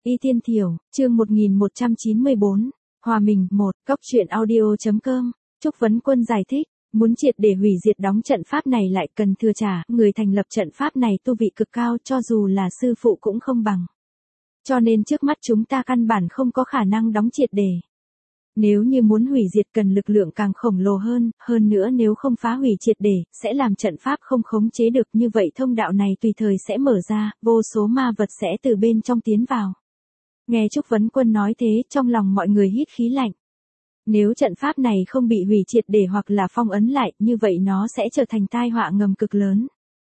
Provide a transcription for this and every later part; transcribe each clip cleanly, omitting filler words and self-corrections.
Y Tiên Thiểu, chương 1194, Hòa Mình 1, Cóc truyện audio.com, Trúc Vấn Quân giải thích, muốn triệt để hủy diệt đóng trận pháp này lại cần thừa trả, người thành lập trận pháp này tu vị cực cao cho dù là sư phụ cũng không bằng. Cho nên trước mắt chúng ta căn bản không có khả năng đóng triệt để. Nếu như muốn hủy diệt cần lực lượng càng khổng lồ hơn nữa nếu không phá hủy triệt để, sẽ làm trận pháp không khống chế được, như vậy thông đạo này tùy thời sẽ mở ra, vô số ma vật sẽ từ bên trong tiến vào. Nghe Trúc Vấn Quân nói thế, trong lòng mọi người hít khí lạnh. Nếu trận pháp này không bị hủy triệt để hoặc là phong ấn lại, như vậy nó sẽ trở thành tai họa ngầm cực lớn.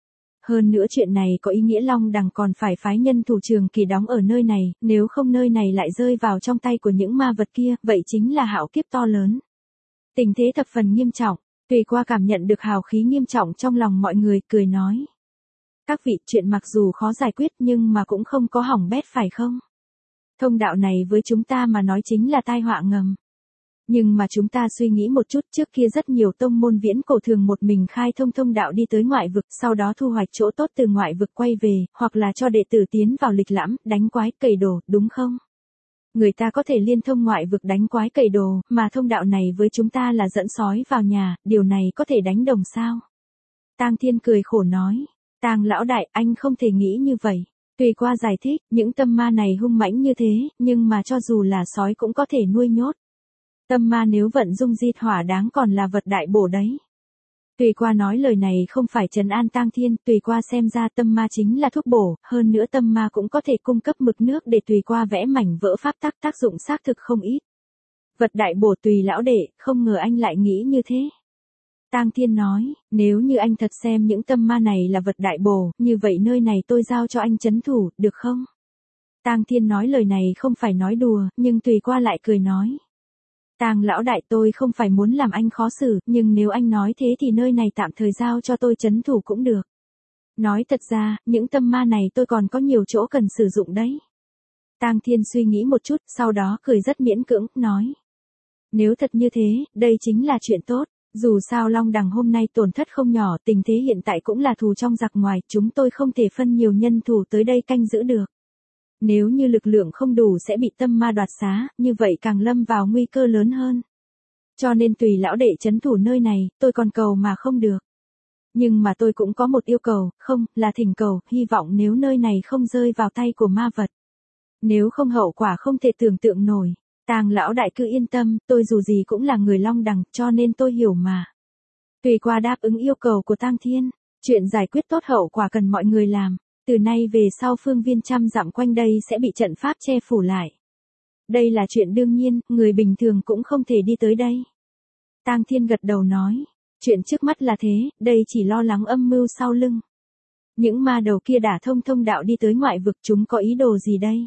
Hơn nữa chuyện này có ý nghĩa Long Đằng còn phải phái nhân thủ trường kỳ đóng ở nơi này, nếu không nơi này lại rơi vào trong tay của những ma vật kia, vậy chính là hạo kiếp to lớn. Tình thế thập phần nghiêm trọng, Tùy Qua cảm nhận được hào khí nghiêm trọng trong lòng mọi người, cười nói. Các vị, chuyện mặc dù khó giải quyết nhưng mà cũng không có hỏng bét phải không? Thông đạo này với chúng ta mà nói chính là tai họa ngầm. Nhưng mà chúng ta suy nghĩ một chút, trước kia rất nhiều tông môn viễn cổ thường một mình khai thông đạo đi tới ngoại vực, sau đó thu hoạch chỗ tốt từ ngoại vực quay về, hoặc là cho đệ tử tiến vào lịch lãm, đánh quái cày đồ, đúng không? Người ta có thể liên thông ngoại vực đánh quái cày đồ, mà thông đạo này với chúng ta là dẫn sói vào nhà, điều này có thể đánh đồng sao? Tang Thiên cười khổ nói, Tang lão đại, anh không thể nghĩ như vậy. Tùy Qua giải thích, những tâm ma này hung mãnh như thế, nhưng mà cho dù là sói cũng có thể nuôi nhốt. Tâm ma nếu vận dung di hỏa đáng còn là vật đại bổ đấy. Tùy Qua nói lời này không phải trấn an Tang Thiên, Tùy Qua xem ra tâm ma chính là thuốc bổ, hơn nữa tâm ma cũng có thể cung cấp mực nước để Tùy Qua vẽ mảnh vỡ pháp tắc, tác dụng xác thực không ít. Vật đại bổ Tùy lão đệ, không ngờ anh lại nghĩ như thế. Tang Thiên nói, nếu như anh thật xem những tâm ma này là vật đại bổ, như vậy nơi này tôi giao cho anh trấn thủ, được không? Tang Thiên nói lời này không phải nói đùa, nhưng Tùy Qua lại cười nói. Tang lão đại, tôi không phải muốn làm anh khó xử, nhưng nếu anh nói thế thì nơi này tạm thời giao cho tôi trấn thủ cũng được. Nói thật ra, những tâm ma này tôi còn có nhiều chỗ cần sử dụng đấy. Tang Thiên suy nghĩ một chút, sau đó cười rất miễn cưỡng, nói. Nếu thật như thế, đây chính là chuyện tốt. Dù sao Long Đằng hôm nay tổn thất không nhỏ, tình thế hiện tại cũng là thù trong giặc ngoài, chúng tôi không thể phân nhiều nhân thủ tới đây canh giữ được. Nếu như lực lượng không đủ sẽ bị tâm ma đoạt xá, như vậy càng lâm vào nguy cơ lớn hơn. Cho nên Tùy lão đệ trấn thủ nơi này, tôi còn cầu mà không được. Nhưng mà tôi cũng có một yêu cầu, không, là thỉnh cầu, hy vọng nếu nơi này không rơi vào tay của ma vật. Nếu không hậu quả không thể tưởng tượng nổi. Tang lão đại cứ yên tâm, tôi dù gì cũng là người Long Đằng, cho nên tôi hiểu mà. Tùy Qua đáp ứng yêu cầu của Tang Thiên, chuyện giải quyết tốt hậu quả cần mọi người làm. Từ nay về sau phương viên trăm dặm quanh đây sẽ bị trận pháp che phủ lại. Đây là chuyện đương nhiên, người bình thường cũng không thể đi tới đây. Tang Thiên gật đầu nói, chuyện trước mắt là thế, đây chỉ lo lắng âm mưu sau lưng. Những ma đầu kia đã thông đạo đi tới ngoại vực, chúng có ý đồ gì đây?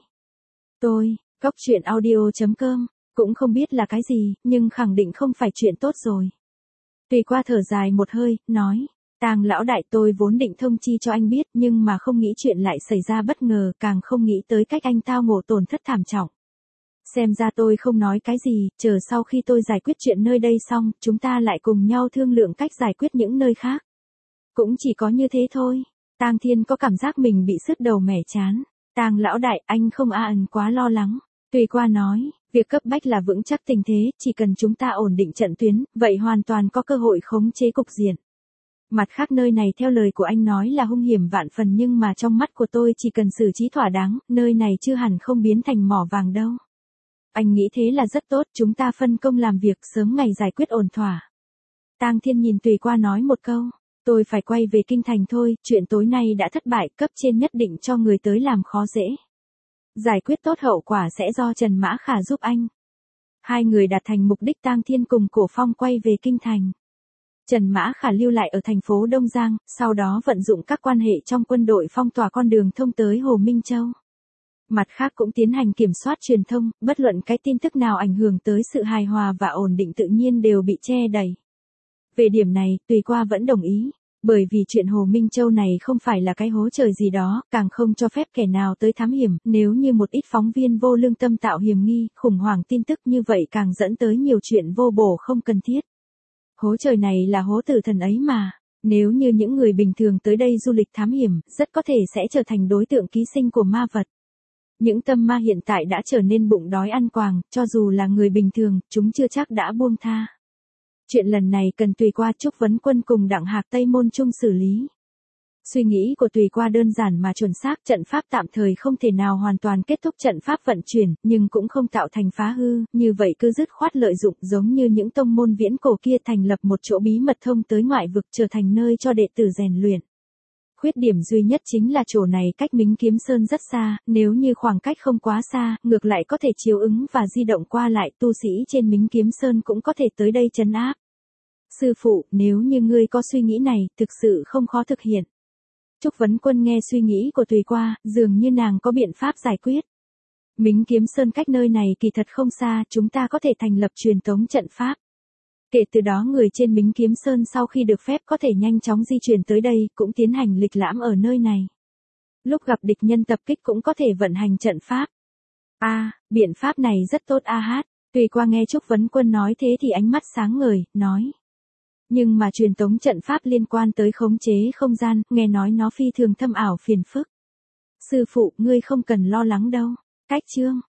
Tôi, Cóc truyện audio.com, cũng không biết là cái gì, nhưng khẳng định không phải chuyện tốt rồi. Tùy Qua thở dài một hơi, nói. Tang lão đại, tôi vốn định thông chi cho anh biết, nhưng mà không nghĩ chuyện lại xảy ra bất ngờ, càng không nghĩ tới cách anh tao ngộ tổn thất thảm trọng. Xem ra tôi không nói cái gì, chờ sau khi tôi giải quyết chuyện nơi đây xong, chúng ta lại cùng nhau thương lượng cách giải quyết những nơi khác. Cũng chỉ có như thế thôi. Tang Thiên có cảm giác mình bị sứt đầu mẻ chán. Tang lão đại, anh không quá lo lắng. Tùy Qua nói, việc cấp bách là vững chắc tình thế, chỉ cần chúng ta ổn định trận tuyến, vậy hoàn toàn có cơ hội khống chế cục diện. Mặt khác nơi này theo lời của anh nói là hung hiểm vạn phần, nhưng mà trong mắt của tôi chỉ cần xử trí thỏa đáng, nơi này chưa hẳn không biến thành mỏ vàng đâu. Anh nghĩ thế là rất tốt, chúng ta phân công làm việc, sớm ngày giải quyết ổn thỏa. Tang Thiên nhìn Tùy Qua nói một câu, tôi phải quay về kinh thành thôi, chuyện tối nay đã thất bại, cấp trên nhất định cho người tới làm khó dễ. Giải quyết tốt hậu quả sẽ do Trần Mã Khả giúp anh. Hai người đạt thành mục đích, Tang Thiên cùng Cổ Phong quay về kinh thành. Trần Mã Khả lưu lại ở thành phố Đông Giang, sau đó vận dụng các quan hệ trong quân đội phong tỏa con đường thông tới Hồ Minh Châu. Mặt khác cũng tiến hành kiểm soát truyền thông, bất luận cái tin tức nào ảnh hưởng tới sự hài hòa và ổn định tự nhiên đều bị che đậy. Về điểm này, Tùy Qua vẫn đồng ý, bởi vì chuyện Hồ Minh Châu này không phải là cái hố trời gì đó, càng không cho phép kẻ nào tới thám hiểm, nếu như một ít phóng viên vô lương tâm tạo hiểm nghi, khủng hoảng tin tức như vậy càng dẫn tới nhiều chuyện vô bổ không cần thiết. Hố trời này là hố tử thần ấy mà, nếu như những người bình thường tới đây du lịch thám hiểm, rất có thể sẽ trở thành đối tượng ký sinh của ma vật. Những tâm ma hiện tại đã trở nên bụng đói ăn quàng, cho dù là người bình thường, chúng chưa chắc đã buông tha. Chuyện lần này cần Tùy Qua Trúc Vấn Quân cùng Đặng Hạc Tây Môn chung xử lý. Suy nghĩ của Tùy Qua đơn giản mà chuẩn xác, trận pháp tạm thời không thể nào hoàn toàn kết thúc trận pháp vận chuyển, nhưng cũng không tạo thành phá hư, như vậy cứ dứt khoát lợi dụng giống như những tông môn viễn cổ kia thành lập một chỗ bí mật thông tới ngoại vực trở thành nơi cho đệ tử rèn luyện. Khuyết điểm duy nhất chính là chỗ này cách Mính Kiếm Sơn rất xa, nếu như khoảng cách không quá xa, ngược lại có thể chiếu ứng và di động qua lại, tu sĩ trên Mính Kiếm Sơn cũng có thể tới đây trấn áp. Sư phụ, nếu như ngươi có suy nghĩ này, thực sự không khó thực hiện. Trúc Vấn Quân nghe suy nghĩ của Tùy Qua, dường như nàng có biện pháp giải quyết. Mính Kiếm Sơn cách nơi này kỳ thật không xa, chúng ta có thể thành lập truyền tống trận pháp. Kể từ đó người trên Mính Kiếm Sơn sau khi được phép có thể nhanh chóng di chuyển tới đây, cũng tiến hành lịch lãm ở nơi này. Lúc gặp địch nhân tập kích cũng có thể vận hành trận pháp. Biện pháp này rất tốt hát. Tùy Qua nghe Trúc Vấn Quân nói thế thì ánh mắt sáng ngời, nói. Nhưng mà truyền tống trận pháp liên quan tới khống chế không gian, nghe nói nó phi thường thâm ảo phiền phức. Sư phụ, ngươi không cần lo lắng đâu. Cách chương.